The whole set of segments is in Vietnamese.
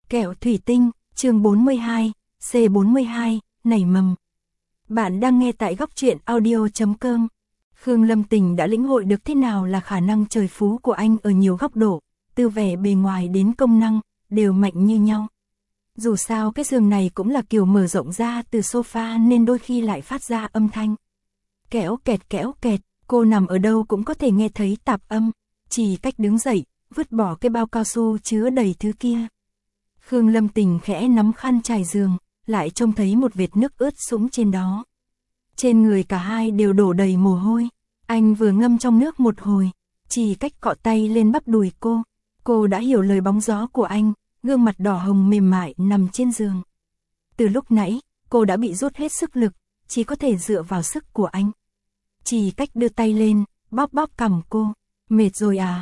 Kẹo thủy tinh, chương 42, C42, nảy mầm. Bạn đang nghe tại góc truyện audio.com. Khương Lâm Tình đã lĩnh hội được thế nào là khả năng trời phú của anh ở nhiều góc độ, từ vẻ bề ngoài đến công năng, đều mạnh như nhau. Dù sao cái giường này cũng là kiểu mở rộng ra từ sofa nên đôi khi lại phát ra âm thanh. Kéo kẹt, cô nằm ở đâu cũng có thể nghe thấy tạp âm, chỉ cách đứng dậy, vứt bỏ cái bao cao su chứa đầy thứ kia. Khương Lâm Tình khẽ nắm khăn trải giường, lại trông thấy một vệt nước ướt sũng trên đó. Trên người cả hai đều đổ đầy mồ hôi, anh vừa ngâm trong nước một hồi, chỉ cách cọ tay lên bắp đùi cô đã hiểu lời bóng gió của anh, gương mặt đỏ hồng mềm mại nằm trên giường. Từ lúc nãy, cô đã bị rút hết sức lực, chỉ có thể dựa vào sức của anh. Chỉ cách đưa tay lên, bóp cằm cô, mệt rồi à,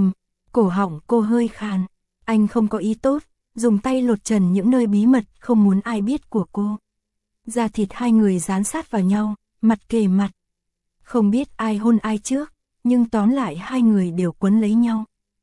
cổ họng cô hơi khàn, anh không có ý tốt, dùng tay lột trần những nơi bí mật không muốn ai biết của cô. Da thịt hai người dán sát vào nhau, mặt kề mặt. Không biết ai hôn ai trước, nhưng tóm lại hai người đều quấn lấy nhau.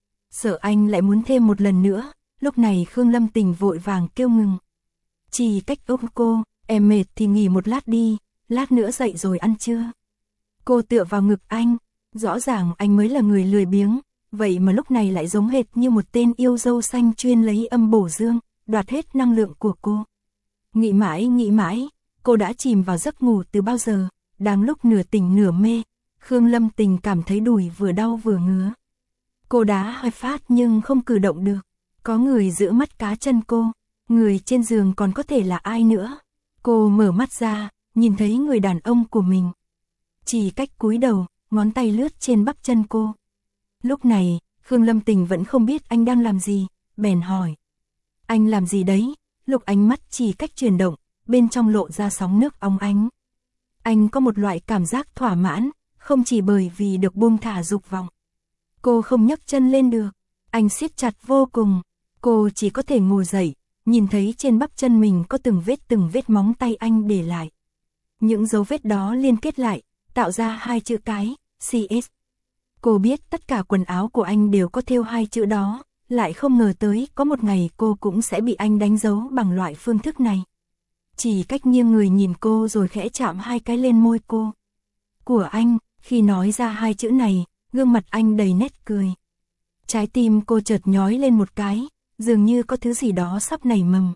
Sợ anh lại muốn thêm một lần nữa, lúc này Khương Lâm Tình vội vàng kêu ngừng. Chỉ cách ôm cô, em mệt thì nghỉ một lát đi, lát nữa dậy rồi ăn trưa. Cô tựa vào ngực anh, rõ ràng anh mới là người lười biếng, vậy mà lúc này lại giống hệt như một tên yêu dâu xanh chuyên lấy âm bổ dương, đoạt hết năng lượng của cô. Nghĩ mãi, cô đã chìm vào giấc ngủ từ bao giờ, đang lúc nửa tỉnh nửa mê, Khương Lâm Tình cảm thấy đùi vừa đau vừa ngứa. Cô đá hơi phát nhưng không cử động được, có người giữ mắt cá chân cô, người trên giường còn có thể là ai nữa. Cô mở mắt ra, nhìn thấy người đàn ông của mình. Chỉ cách cúi đầu, ngón tay lướt trên bắp chân cô. Lúc này, Khương Lâm Tình vẫn không biết anh đang làm gì, bèn hỏi. Anh làm gì đấy? Lúc ánh mắt chỉ cách chuyển động, bên trong lộ ra sóng nước óng ánh. Anh có một loại cảm giác thỏa mãn, không chỉ bởi vì được buông thả dục vọng. Cô không nhấc chân lên được, anh siết chặt vô cùng. Cô chỉ có thể ngồi dậy, nhìn thấy trên bắp chân mình có từng vết móng tay anh để lại. Những dấu vết đó liên kết lại, tạo ra hai chữ cái, CS. Cô biết tất cả quần áo của anh đều có thêu hai chữ đó, lại không ngờ tới có một ngày cô cũng sẽ bị anh đánh dấu bằng loại phương thức này. Chỉ cách nghiêng người nhìn cô rồi khẽ chạm hai cái lên môi cô. Của anh, khi nói ra hai chữ này, gương mặt anh đầy nét cười. Trái tim cô chợt nhói lên một cái, dường như có thứ gì đó sắp nảy mầm.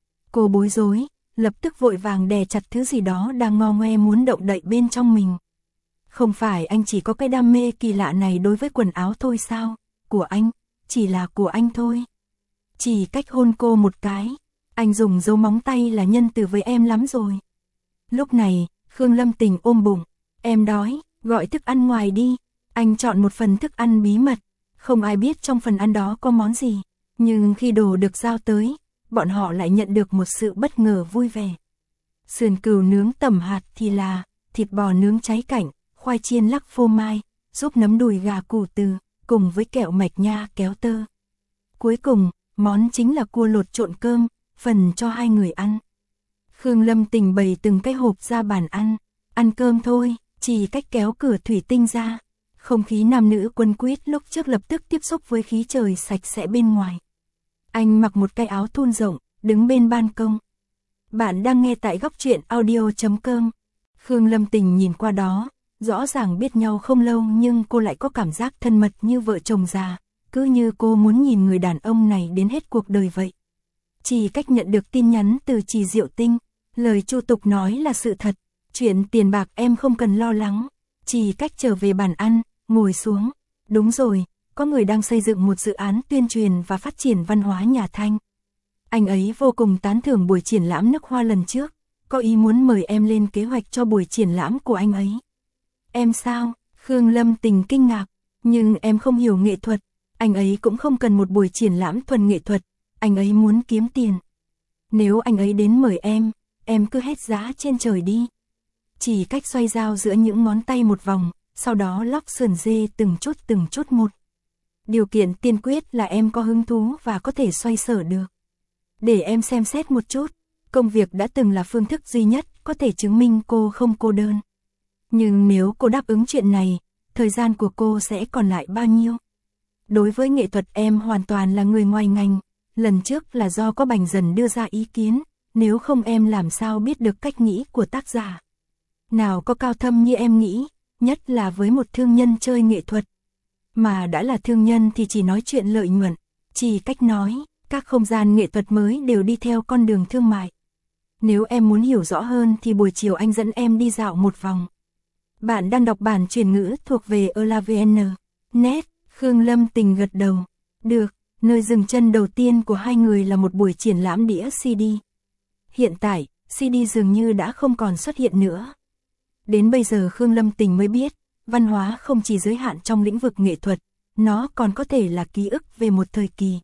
Cô bối rối, lập tức vội vàng đè chặt thứ gì đó đang ngo ngoe muốn động đậy bên trong mình. Không phải anh chỉ có cái đam mê kỳ lạ này đối với quần áo thôi sao? Của anh, chỉ là của anh thôi. Chỉ cách hôn cô một cái, anh dùng dấu móng tay là nhân từ với em lắm rồi. Lúc này, Khương Lâm Tình ôm bụng, em đói, gọi thức ăn ngoài đi. Anh chọn một phần thức ăn bí mật, không ai biết trong phần ăn đó có món gì. Nhưng khi đồ được giao tới, bọn họ lại nhận được một sự bất ngờ vui vẻ. Sườn cừu nướng tẩm hạt thì là thịt bò nướng cháy cảnh, khoai chiên lắc phô mai, giúp nấm đùi gà củ từ, cùng với kẹo mạch nha kéo tơ. Cuối cùng, món chính là cua lột trộn cơm, phần cho hai người ăn. Khương Lâm Tình bày từng cái hộp ra bàn ăn cơm thôi, chỉ cách kéo cửa thủy tinh ra. Không khí nam nữ quấn quýt lúc trước lập tức tiếp xúc với khí trời sạch sẽ bên ngoài. Anh mặc một cái áo thun rộng, đứng bên ban công. Bạn đang nghe tại góc truyện audio.com. Khương Lâm Tình nhìn qua đó, rõ ràng biết nhau không lâu nhưng cô lại có cảm giác thân mật như vợ chồng già, cứ như cô muốn nhìn người đàn ông này đến hết cuộc đời vậy. Chỉ cách nhận được tin nhắn từ Trì Diệu Tinh, lời Chu Tục nói là sự thật, chuyện tiền bạc em không cần lo lắng. Chỉ cách trở về bàn ăn, ngồi xuống. Đúng rồi, có người đang xây dựng một dự án tuyên truyền và phát triển văn hóa nhà Thanh. Anh ấy vô cùng tán thưởng buổi triển lãm nước hoa lần trước, có ý muốn mời em lên kế hoạch cho buổi triển lãm của anh ấy. Em sao? Khương Lâm Tình kinh ngạc, nhưng em không hiểu nghệ thuật, anh ấy cũng không cần một buổi triển lãm thuần nghệ thuật, anh ấy muốn kiếm tiền. Nếu anh ấy đến mời em cứ hét giá trên trời đi. Chỉ cách xoay dao giữa những ngón tay một vòng, sau đó lóc sườn dê từng chút một. Điều kiện tiên quyết là em có hứng thú và có thể xoay sở được. Để em xem xét một chút, công việc đã từng là phương thức duy nhất có thể chứng minh cô không cô đơn. Nhưng nếu cô đáp ứng chuyện này, thời gian của cô sẽ còn lại bao nhiêu? Đối với nghệ thuật em hoàn toàn là người ngoài ngành, Lần trước là do có Bành Dần đưa ra ý kiến, nếu không em làm sao biết được cách nghĩ của tác giả. Nào có cao thâm như em nghĩ, nhất là với một thương nhân chơi nghệ thuật. Mà đã là thương nhân thì chỉ nói chuyện lợi nhuận, chỉ cách nói, các không gian nghệ thuật mới đều đi theo con đường thương mại. Nếu em muốn hiểu rõ hơn thì buổi chiều anh dẫn em đi dạo một vòng. Bạn đang đọc bản chuyển ngữ thuộc về ELAVN. Net, Khương Lâm Tình gật đầu. Được, nơi dừng chân đầu tiên của hai người là một buổi triển lãm đĩa CD. Hiện tại, CD dường như đã không còn xuất hiện nữa. Đến bây giờ Khương Lâm Tình mới biết, văn hóa không chỉ giới hạn trong lĩnh vực nghệ thuật, nó còn có thể là ký ức về một thời kỳ.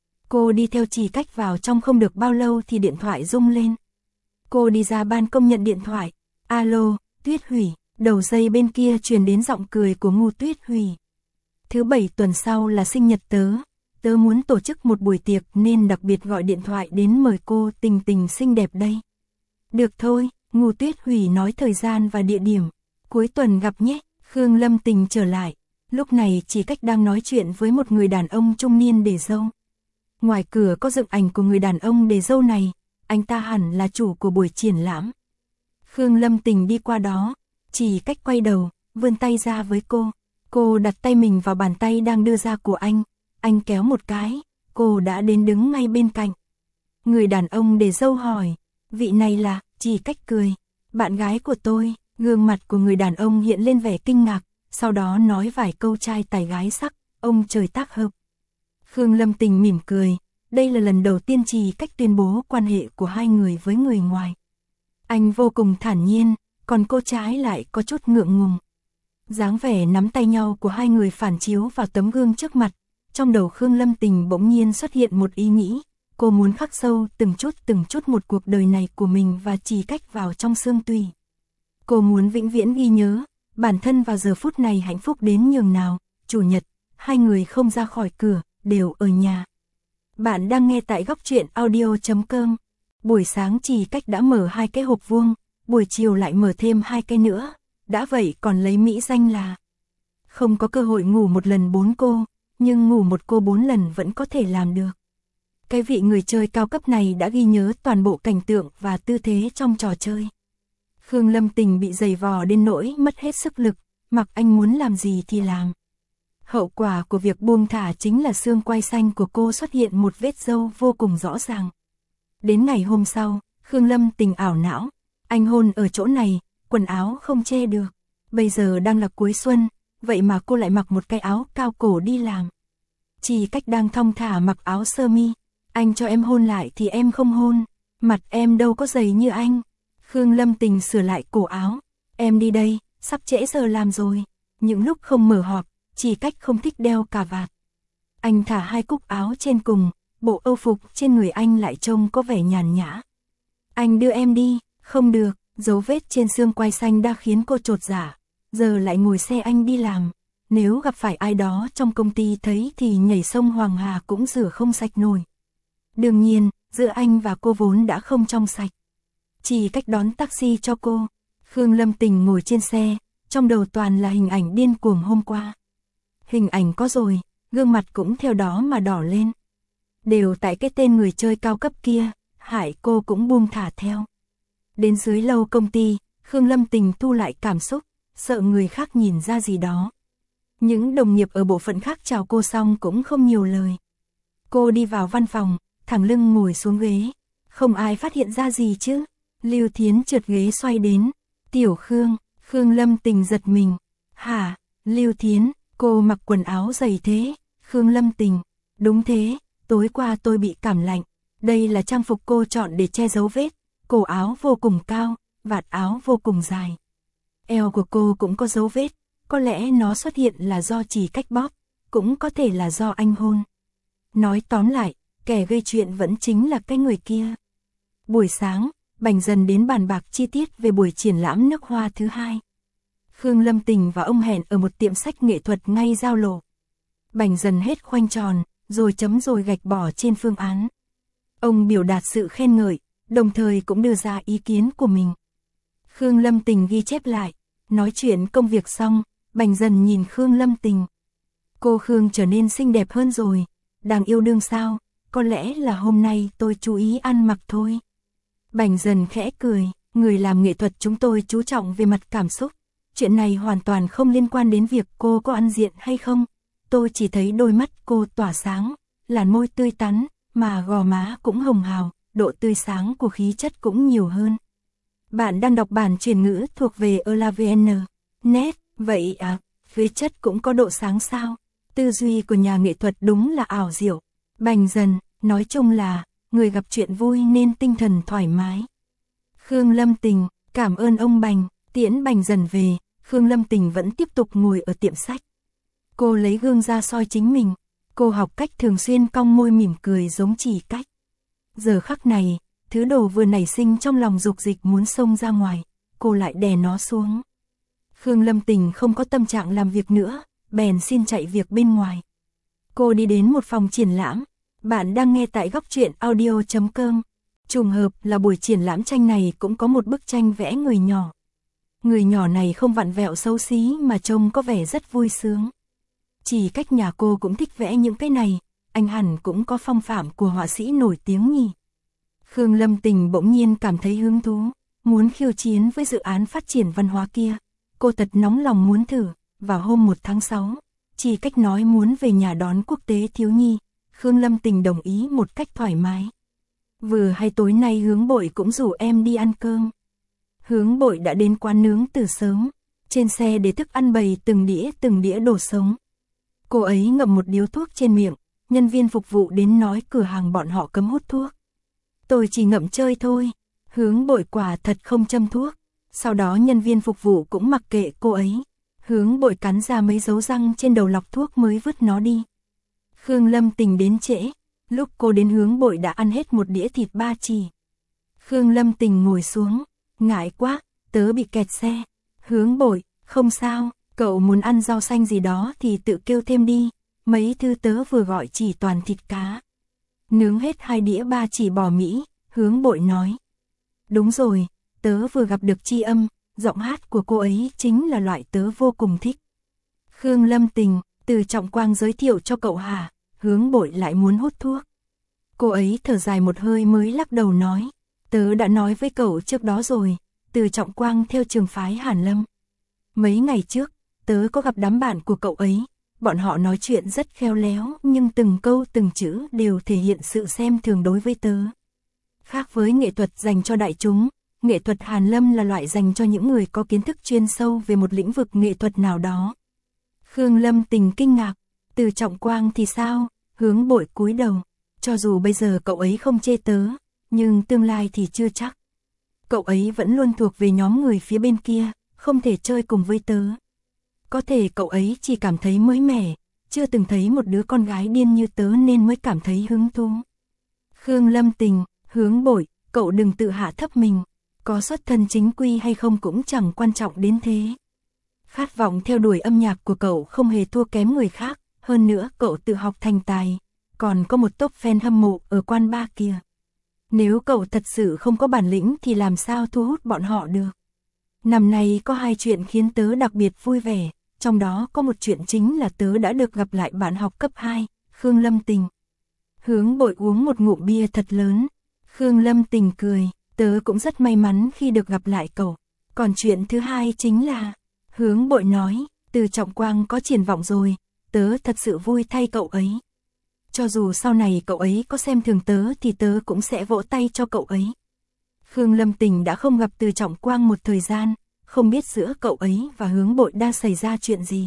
Cô đi theo Chỉ Cách vào trong không được bao lâu thì điện thoại rung lên. Cô đi ra ban công nhận điện thoại. Alo, Tuyết Hủy. Đầu dây bên kia truyền đến giọng cười của Ngô Tuyết Hủy. Thứ bảy tuần sau là sinh nhật tớ. Tớ muốn tổ chức một buổi tiệc nên đặc biệt gọi điện thoại đến mời cô Tình Tình xinh đẹp đây. Được thôi, Ngô Tuyết Hủy nói thời gian và địa điểm. Cuối tuần gặp nhé. Khương Lâm Tình trở lại. Lúc này Chỉ Cách đang nói chuyện với một người đàn ông trung niên để dâu. Ngoài cửa có dựng ảnh của người đàn ông để dâu này. Anh ta hẳn là chủ của buổi triển lãm. Khương Lâm Tình đi qua đó. Chỉ Cách quay đầu, vươn tay ra với cô. Cô đặt tay mình vào bàn tay đang đưa ra của anh kéo một cái, cô đã đến đứng ngay bên cạnh. Người đàn ông để dâu hỏi, vị này là, Chỉ Cách cười, bạn gái của tôi. Gương mặt của người đàn ông hiện lên vẻ kinh ngạc, sau đó nói vài câu trai tài gái sắc, ông trời tác hợp. Khương Lâm Tình mỉm cười, đây là lần đầu tiên Chỉ Cách tuyên bố quan hệ của hai người với người ngoài. Anh vô cùng thản nhiên, còn cô trái lại có chút ngượng ngùng. Dáng vẻ nắm tay nhau của hai người phản chiếu vào tấm gương trước mặt, trong đầu Khương Lâm Tình bỗng nhiên xuất hiện một ý nghĩ, cô muốn khắc sâu từng chút một cuộc đời này của mình và Chỉ Cách vào trong xương tủy. Cô muốn vĩnh viễn ghi nhớ, bản thân vào giờ phút này hạnh phúc đến nhường nào, chủ nhật, hai người không ra khỏi cửa, đều ở nhà. Bạn đang nghe tại góc truyện audio.com. Buổi sáng Chỉ Cách đã mở 2 cái hộp vuông, buổi chiều lại mở thêm 2 cái nữa, đã vậy còn lấy mỹ danh là không có cơ hội ngủ một lần 4 cô, nhưng ngủ một cô 4 lần vẫn có thể làm được. Cái vị người chơi cao cấp này đã ghi nhớ toàn bộ cảnh tượng và tư thế trong trò chơi. Khương Lâm Tình bị giày vò đến nỗi mất hết sức lực, mặc anh muốn làm gì thì làm. Hậu quả của việc buông thả chính là xương quai xanh của cô xuất hiện một vết râu vô cùng rõ ràng. Đến ngày hôm sau, Khương Lâm Tình ảo não, anh hôn ở chỗ này, quần áo không che được. Bây giờ đang là cuối xuân, vậy mà cô lại mặc một cái áo cao cổ đi làm. Chỉ Cách đang thong thả mặc áo sơ mi, anh cho em hôn lại thì em không hôn, mặt em đâu có dày như anh. Khương Lâm Tình sửa lại cổ áo, em đi đây, sắp trễ giờ làm rồi. Những lúc không mở họp, Chỉ Cách không thích đeo cà vạt. Anh thả 2 cúc áo trên cùng, bộ âu phục trên người anh lại trông có vẻ nhàn nhã. Anh đưa em đi, không được, dấu vết trên xương quai xanh đã khiến cô chột dạ. Giờ lại ngồi xe anh đi làm, nếu gặp phải ai đó trong công ty thấy thì nhảy sông Hoàng Hà cũng rửa không sạch nổi. Đương nhiên, giữa anh và cô vốn đã không trong sạch. Chỉ Cách đón taxi cho cô. Khương Lâm Tình ngồi trên xe, trong đầu toàn là hình ảnh điên cuồng hôm qua. Hình ảnh có rồi, gương mặt cũng theo đó mà đỏ lên. Đều tại cái tên người chơi cao cấp kia, hại cô cũng buông thả theo. Đến dưới lầu công ty, Khương Lâm Tình thu lại cảm xúc, sợ người khác nhìn ra gì đó. Những đồng nghiệp ở bộ phận khác chào cô xong cũng không nhiều lời. Cô đi vào văn phòng, thẳng lưng ngồi xuống ghế. Không ai phát hiện ra gì chứ. Lưu Thiến trượt ghế xoay đến. Tiểu Khương, Khương Lâm Tình giật mình. Hả, Lưu Thiến, cô mặc quần áo dày thế. Khương Lâm Tình, đúng thế, tối qua tôi bị cảm lạnh. Đây là trang phục cô chọn để che giấu vết. Cổ áo vô cùng cao, vạt áo vô cùng dài. Eo của cô cũng có dấu vết, có lẽ nó xuất hiện là do Chỉ Cách bóp, cũng có thể là do anh hôn. Nói tóm lại, kẻ gây chuyện vẫn chính là cái người kia. Buổi sáng, Bành Dần đến bàn bạc chi tiết về buổi triển lãm nước hoa thứ 2. Khương Lâm Tình và ông hẹn ở một tiệm sách nghệ thuật ngay giao lộ. Bành Dần hết khoanh tròn, rồi chấm rồi gạch bỏ trên phương án. Ông biểu đạt sự khen ngợi, đồng thời cũng đưa ra ý kiến của mình. Khương Lâm Tình ghi chép lại, nói chuyện công việc xong, Bành Dần nhìn Khương Lâm Tình. Cô Khương trở nên xinh đẹp hơn rồi, đang yêu đương sao? có lẽ là hôm nay tôi chú ý ăn mặc thôi. Bành Dần khẽ cười, người làm nghệ thuật chúng tôi chú trọng về mặt cảm xúc. Chuyện này hoàn toàn không liên quan đến việc cô có ăn diện hay không. Tôi chỉ thấy đôi mắt cô tỏa sáng, làn môi tươi tắn, mà gò má cũng hồng hào, độ tươi sáng của khí chất cũng nhiều hơn. Bạn đang đọc bản chuyển ngữ thuộc về ELAVN. Net, vậy à, khí chất cũng có độ sáng sao? Tư duy của nhà nghệ thuật đúng là ảo diệu. Bành Dần, nói chung là, người gặp chuyện vui nên tinh thần thoải mái. Khương Lâm Tình, cảm ơn ông Bành, tiễn Bành Dần về, Khương Lâm Tình vẫn tiếp tục ngồi ở tiệm sách. Cô lấy gương ra soi chính mình, cô học cách thường xuyên cong môi mỉm cười giống Chỉ Cách. Giờ khắc này, thứ đồ vừa nảy sinh trong lòng dục dịch muốn xông ra ngoài, cô lại đè nó xuống. Khương Lâm Tình không có tâm trạng làm việc nữa, bèn xin chạy việc bên ngoài. Cô đi đến một phòng triển lãm. Bạn đang nghe tại góc truyện audio.com. Trùng hợp là buổi triển lãm tranh này cũng có một bức tranh vẽ người nhỏ. Người nhỏ này không vặn vẹo xấu xí mà trông có vẻ rất vui sướng. Chỉ Cách nhà cô cũng thích vẽ những cái này, anh hẳn cũng có phong phạm của họa sĩ nổi tiếng nhỉ. Khương Lâm Tình bỗng nhiên cảm thấy hứng thú, muốn khiêu chiến với dự án phát triển văn hóa kia. Cô thật nóng lòng muốn thử. Vào hôm 1 tháng 6, Chỉ Cách nói muốn về nhà đón quốc tế thiếu nhi. Khương Lâm Tình đồng ý một cách thoải mái. Vừa hay tối nay Hướng Bội cũng rủ em đi ăn cơm. Hướng Bội đã đến quán nướng từ sớm, trên xe để thức ăn bày từng đĩa đồ sống. Cô ấy ngậm một điếu thuốc trên miệng, nhân viên phục vụ đến nói cửa hàng bọn họ cấm hút thuốc. Tôi chỉ ngậm chơi thôi, Hướng Bội quả thật không châm thuốc. Sau đó nhân viên phục vụ cũng mặc kệ cô ấy. Hướng Bội cắn ra mấy dấu răng trên đầu lọc thuốc mới vứt nó đi. Khương Lâm Tình đến trễ, lúc cô đến Hướng Bội đã ăn hết một đĩa thịt ba chỉ. Khương Lâm Tình ngồi xuống, ngại quá, tớ bị kẹt xe. Hướng Bội, không sao, cậu muốn ăn rau xanh gì đó thì tự kêu thêm đi, mấy thứ tớ vừa gọi chỉ toàn thịt cá. Nướng hết 2 đĩa ba chỉ bò Mỹ, Hướng Bội nói. Đúng rồi, tớ vừa gặp được Tri Âm, giọng hát của cô ấy chính là loại tớ vô cùng thích. Khương Lâm Tình, Từ Trọng Quang giới thiệu cho cậu hả? Hướng Bội lại muốn hút thuốc. Cô ấy thở dài một hơi mới lắc đầu nói, tớ đã nói với cậu trước đó rồi, Từ Trọng Quang theo trường phái Hàn Lâm. Mấy ngày trước, tớ có gặp đám bạn của cậu ấy, bọn họ nói chuyện rất khéo léo nhưng từng câu từng chữ đều thể hiện sự xem thường đối với tớ. Khác với nghệ thuật dành cho đại chúng, nghệ thuật Hàn Lâm là loại dành cho những người có kiến thức chuyên sâu về một lĩnh vực nghệ thuật nào đó. Khương Lâm Tình kinh ngạc, Từ Trọng Quang thì sao? Hướng Bội cúi đầu, cho dù bây giờ cậu ấy không chê tớ, nhưng tương lai thì chưa chắc. Cậu ấy vẫn luôn thuộc về nhóm người phía bên kia, không thể chơi cùng với tớ. Có thể cậu ấy chỉ cảm thấy mới mẻ, chưa từng thấy một đứa con gái điên như tớ nên mới cảm thấy hứng thú. Khương Lâm Tình, Hướng Bội, cậu đừng tự hạ thấp mình, có xuất thân chính quy hay không cũng chẳng quan trọng đến thế. Khát vọng theo đuổi âm nhạc của cậu không hề thua kém người khác, hơn nữa cậu tự học thành tài, còn có một tốp fan hâm mộ ở Quan Ba kia. Nếu cậu thật sự không có bản lĩnh thì làm sao thu hút bọn họ được. Năm nay có 2 chuyện khiến tớ đặc biệt vui vẻ, trong đó có một chuyện chính là tớ đã được gặp lại bạn học cấp 2, Khương Lâm Tình. Hướng Bội uống một ngụm bia thật lớn. Khương Lâm Tình cười, tớ cũng rất may mắn khi được gặp lại cậu. Còn chuyện thứ hai chính là, Hướng Bội nói, Từ Trọng Quang có triển vọng rồi, tớ thật sự vui thay cậu ấy. Cho dù sau này cậu ấy có xem thường tớ thì tớ cũng sẽ vỗ tay cho cậu ấy. Khương Lâm Tình đã không gặp Từ Trọng Quang một thời gian, không biết giữa cậu ấy và Hướng Bội đã xảy ra chuyện gì.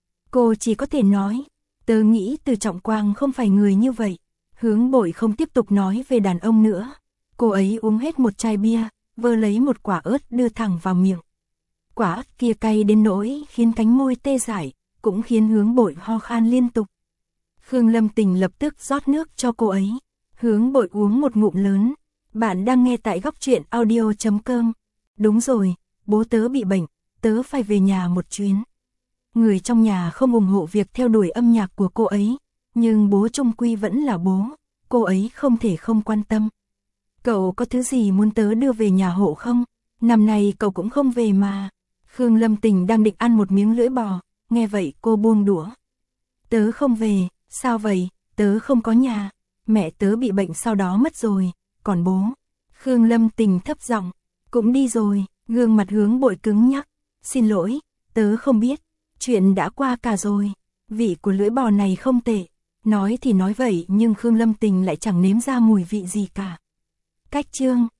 Cô chỉ có thể nói, tớ nghĩ Từ Trọng Quang không phải người như vậy. Hướng Bội không tiếp tục nói về đàn ông nữa. Cô ấy uống hết một chai bia, vơ lấy một quả ớt đưa thẳng vào miệng. Quả ớt kia cay đến nỗi khiến cánh môi tê dại, cũng khiến Hướng Bội ho khan liên tục. Khương Lâm Tình lập tức rót nước cho cô ấy. Hướng Bội uống một ngụm lớn. Bạn đang nghe tại góc truyện audio.com. Đúng rồi, bố tớ bị bệnh, tớ phải về nhà một chuyến. Người trong nhà không ủng hộ việc theo đuổi âm nhạc của cô ấy, nhưng bố chung quy vẫn là bố, cô ấy không thể không quan tâm. Cậu có thứ gì muốn tớ đưa về nhà hộ không? Năm nay cậu cũng không về mà. Khương Lâm Tình đang định ăn một miếng lưỡi bò, nghe vậy cô buông đũa. Tớ không về, sao vậy, tớ không có nhà. mẹ tớ bị bệnh sau đó mất rồi, còn bố. Khương Lâm Tình thấp giọng, cũng đi rồi, gương mặt Hướng Bội cứng nhắc. Xin lỗi, tớ không biết, chuyện đã qua cả rồi, vị của lưỡi bò này không tệ. Nói thì nói vậy nhưng Khương Lâm Tình lại chẳng nếm ra mùi vị gì cả. Cách chương